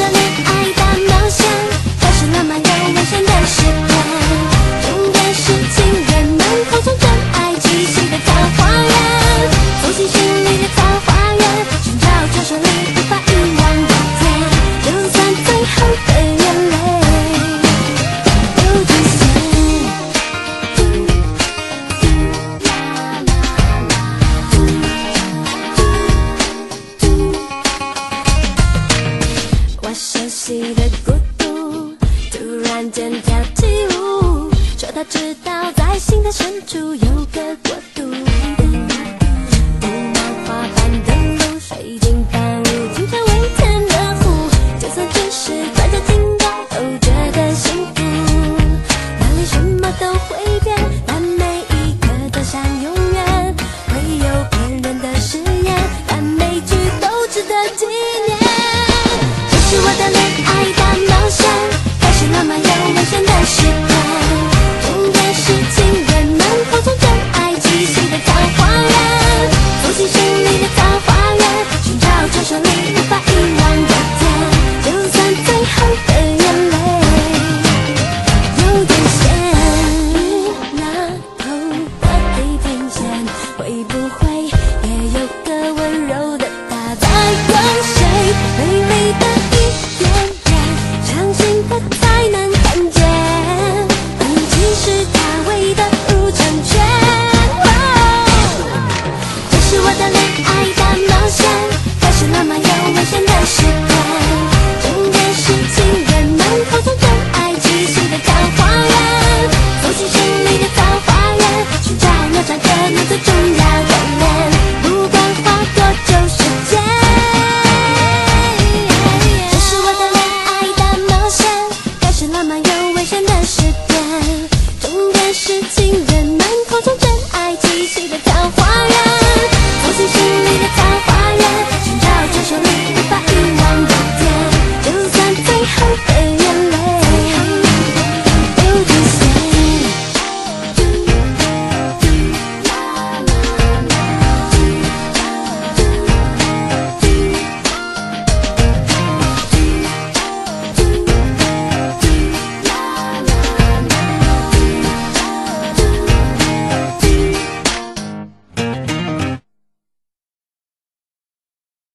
的恋爱大冒险，开始浪漫又危险的时刻。重点是情人们口中真爱气息的桃花源，走进心里的桃花源，寻找传说里无法遗忘的甜，就算最后的眼泪都兑现。我熟悉的孤独，突然间跳起舞，说他知